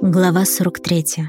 Глава 43.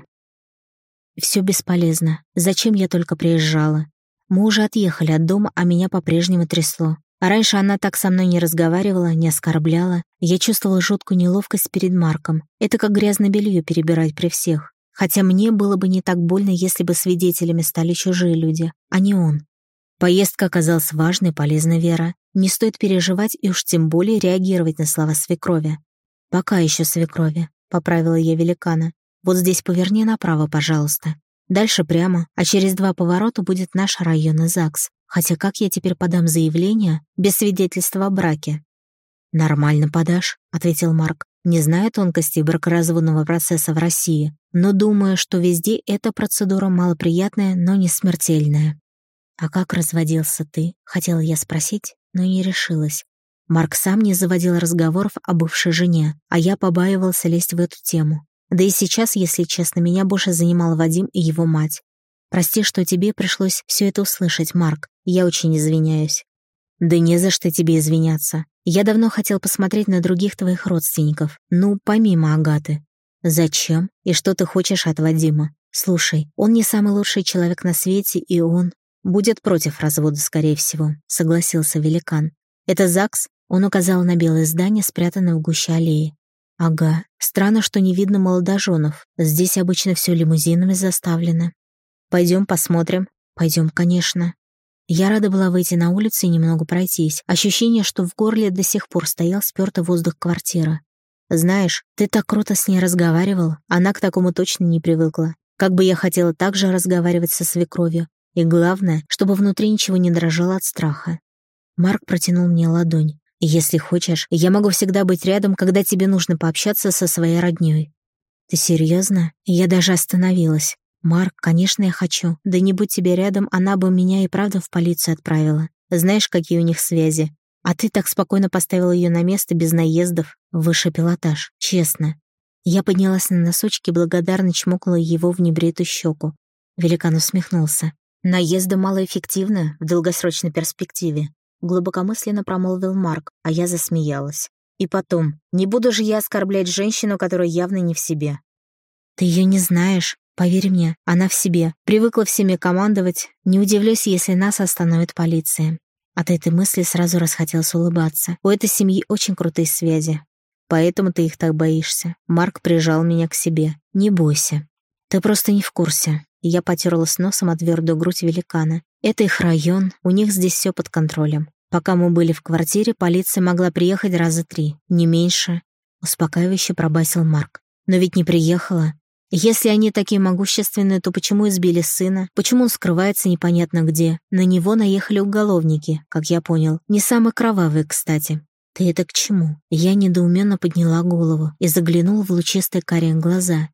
Все бесполезно. Зачем я только приезжала? Мы уже отъехали от дома, а меня по-прежнему трясло. А раньше она так со мной не разговаривала, не оскорбляла. Я чувствовала жуткую неловкость перед Марком. Это как грязное белье перебирать при всех. Хотя мне было бы не так больно, если бы свидетелями стали чужие люди, а не он. Поездка оказалась важной, полезной, Вера. Не стоит переживать и уж тем более реагировать на слова свекрови. «Пока еще свекрови», — поправила я великана. «Вот здесь поверни направо, пожалуйста. Дальше прямо, а через 2 поворота будет наш районный ЗАГС. Хотя как я теперь подам заявление без свидетельства о браке?» «Нормально подашь», — ответил Марк. «Не знаю тонкостей бракоразводного процесса в России, но думаю, что везде эта процедура малоприятная, но не смертельная». «А как разводился ты?» — хотела я спросить, но не решилась. Марк сам не заводил разговоров о бывшей жене, а я побаивался лезть в эту тему. Да и сейчас, если честно, меня больше занимал Вадим и его мать. «Прости, что тебе пришлось все это услышать, Марк. Я очень извиняюсь». «Да не за что тебе извиняться. Я давно хотел посмотреть на других твоих родственников. Ну, помимо Агаты». «Зачем? И что ты хочешь от Вадима? Слушай, он не самый лучший человек на свете, и он будет против развода, скорее всего», — согласился великан. «Это ЗАГС?» — он указал на белое здание, спрятанное в гуще аллеи. «Ага. Странно, что не видно молодоженов. Здесь обычно все лимузинами заставлено». «Пойдем посмотрим». «Пойдем, конечно». Я рада была выйти на улицу и немного пройтись. Ощущение, что в горле до сих пор стоял спёртый воздух квартиры. «Знаешь, ты так круто с ней разговаривал. Она к такому точно не привыкла. Как бы я хотела так же разговаривать со свекровью. И главное, чтобы внутри ничего не дрожало от страха». Марк протянул мне ладонь. «Если хочешь, я могу всегда быть рядом, когда тебе нужно пообщаться со своей роднёй». «Ты серьезно?» Я даже остановилась. «Марк, конечно, я хочу. Да не будь тебя рядом, она бы меня и правда в полицию отправила. Знаешь, какие у них связи? А ты так спокойно поставил ее на место без наездов. Высший пилотаж, честно». Я поднялась на носочки и благодарно чмокнула его в небритую щеку. Великан усмехнулся. «Наезды малоэффективны в долгосрочной перспективе», — глубокомысленно промолвил Марк, а я засмеялась. «И потом, не буду же я оскорблять женщину, которая явно не в себе». «Ты ее не знаешь. Поверь мне, она в себе. Привыкла всеми командовать. Не удивлюсь, если нас остановит полиция». От этой мысли сразу расхотелось улыбаться. У этой семьи очень крутые связи. «Поэтому ты их так боишься». Марк прижал меня к себе. «Не бойся. Ты просто не в курсе». Я потерлась носом о твердую грудь великана. «Это их район, у них здесь все под контролем. Пока мы были в квартире, полиция могла приехать раза 3, не меньше», — успокаивающе пробасил Марк. «Но ведь не приехала. Если они такие могущественные, то почему избили сына? Почему он скрывается непонятно где? На него наехали уголовники, как я понял. Не самые кровавые, кстати». «Ты это к чему?» Я недоуменно подняла голову и заглянула в лучистые карие глаза.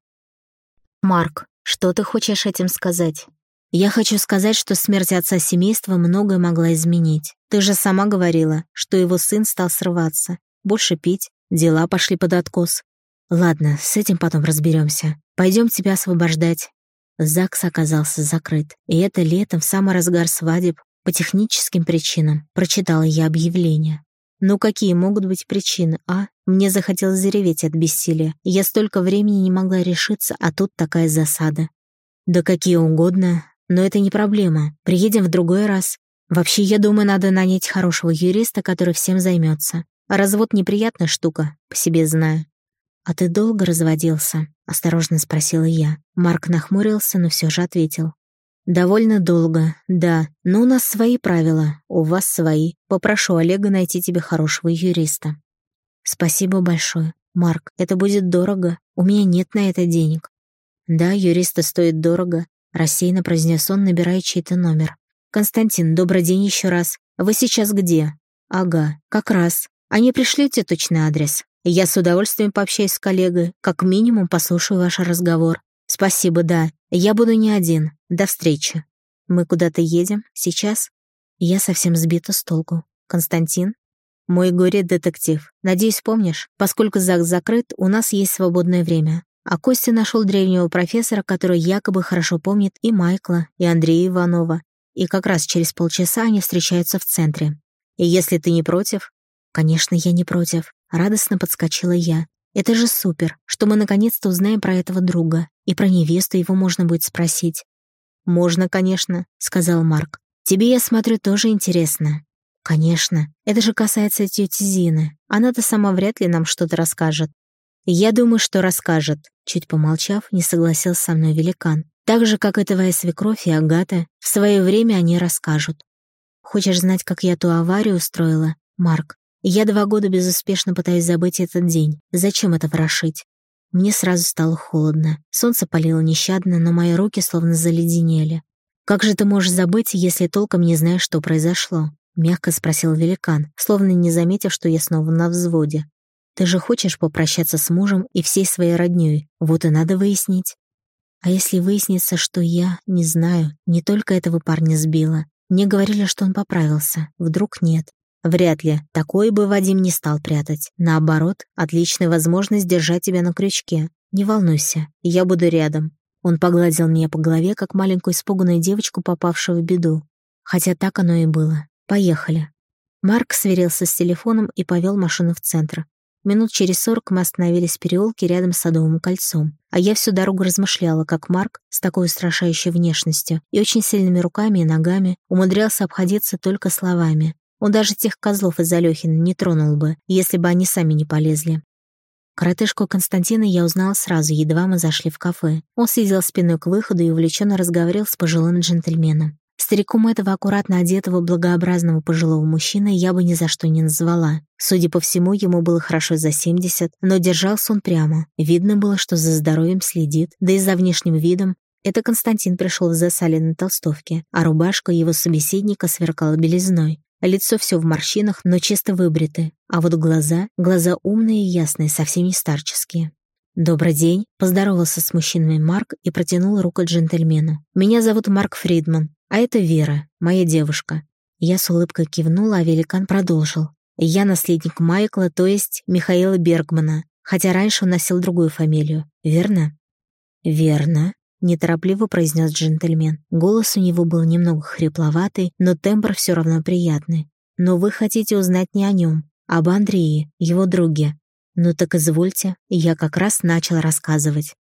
«Марк, что ты хочешь этим сказать?» «Я хочу сказать, что смерть отца семейства многое могла изменить. Ты же сама говорила, что его сын стал срываться, больше пить, дела пошли под откос. Ладно, с этим потом разберемся. Пойдем тебя освобождать». ЗАГС оказался закрыт, и это летом, в самый разгар свадеб, по техническим причинам, прочитала я объявление. Ну какие могут быть причины, а? Мне захотелось зареветь от бессилия. Я столько времени не могла решиться, а тут такая засада. «Да какие угодно. Но это не проблема. Приедем в другой раз. Вообще, я думаю, надо нанять хорошего юриста, который всем займется. А развод неприятная штука, по себе знаю». «А ты долго разводился?» — осторожно спросила я. Марк нахмурился, но все же ответил. «Довольно долго, да. Но у нас свои правила, у вас свои. Попрошу Олега найти тебе хорошего юриста». «Спасибо большое. Марк, это будет дорого. У меня нет на это денег». «Да, юристы стоят дорого», — рассеянно произнес он, набирая чей-то номер. «Константин, добрый день еще раз. Вы сейчас где?» «Ага, как раз. А не пришлете точный адрес? Я с удовольствием пообщаюсь с коллегой. Как минимум послушаю ваш разговор». «Спасибо, да. Я буду не один. До встречи». «Мы куда-то едем? Сейчас?» Я совсем сбита с толку. «Константин?» «Мой горе-детектив. Надеюсь, помнишь? Поскольку ЗАГС закрыт, у нас есть свободное время. А Костя нашел древнего профессора, который якобы хорошо помнит и Майкла, и Андрея Иванова. И как раз через полчаса они встречаются в центре. И если ты не против...» «Конечно, я не против». Радостно подскочила я. Это же супер, что мы наконец-то узнаем про этого друга. И про невесту его можно будет спросить. «Можно, конечно», — сказал Марк. «Тебе, я смотрю, тоже интересно». «Конечно. Это же касается тети Зины. Она-то сама вряд ли нам что-то расскажет». «Я думаю, что расскажет», — чуть помолчав, не согласился со мной великан. «Так же, как и твоя свекровь и Агата, в свое время они расскажут». «Хочешь знать, как я ту аварию устроила, Марк? Я 2 года безуспешно пытаюсь забыть этот день. Зачем это ворошить?» Мне сразу стало холодно. Солнце палило нещадно, но мои руки словно заледенели. «Как же ты можешь забыть, если толком не знаешь, что произошло?» — мягко спросил великан, словно не заметив, что я снова на взводе. «Ты же хочешь попрощаться с мужем и всей своей роднёй, вот и надо выяснить». А если выяснится, что я, не знаю, не только этого парня сбила? Мне говорили, что он поправился. Вдруг нет. Вряд ли. Такое бы Вадим не стал прятать. Наоборот, отличная возможность держать тебя на крючке. Не волнуйся, я буду рядом. Он погладил меня по голове, как маленькую испуганную девочку, попавшую в беду. Хотя так оно и было. Поехали. Марк сверился с телефоном и повел машину в центр. Минут через 40 мы остановились в переулке рядом с Садовым кольцом. А я всю дорогу размышляла, как Марк, с такой устрашающей внешностью и очень сильными руками и ногами, умудрялся обходиться только словами. Он даже тех козлов из Алёхина не тронул бы, если бы они сами не полезли. Коротышку Константина я узнала сразу, едва мы зашли в кафе. Он сидел спиной к выходу и увлеченно разговаривал с пожилым джентльменом. Стариком этого аккуратно одетого, благообразного пожилого мужчины я бы ни за что не назвала. Судя по всему, ему было хорошо за 70, но держался он прямо. Видно было, что за здоровьем следит, да и за внешним видом. Это Константин пришел в засаленной толстовке, а рубашка его собеседника сверкала белизной. Лицо все в морщинах, но чисто выбрито, а вот глаза умные и ясные, совсем не старческие. «Добрый день», — поздоровался с мужчинами Марк и протянул руку джентльмену. «Меня зовут Марк Фридман, а это Вера, моя девушка». Я с улыбкой кивнула, а великан продолжил. «Я наследник Майкла, то есть Михаила Бергмана, хотя раньше он носил другую фамилию, верно?» «Верно», — неторопливо произнес джентльмен. Голос у него был немного хрипловатый, но тембр все равно приятный. «Но вы хотите узнать не о нем, а об Андрее, его друге. Ну так извольте, я как раз начал рассказывать.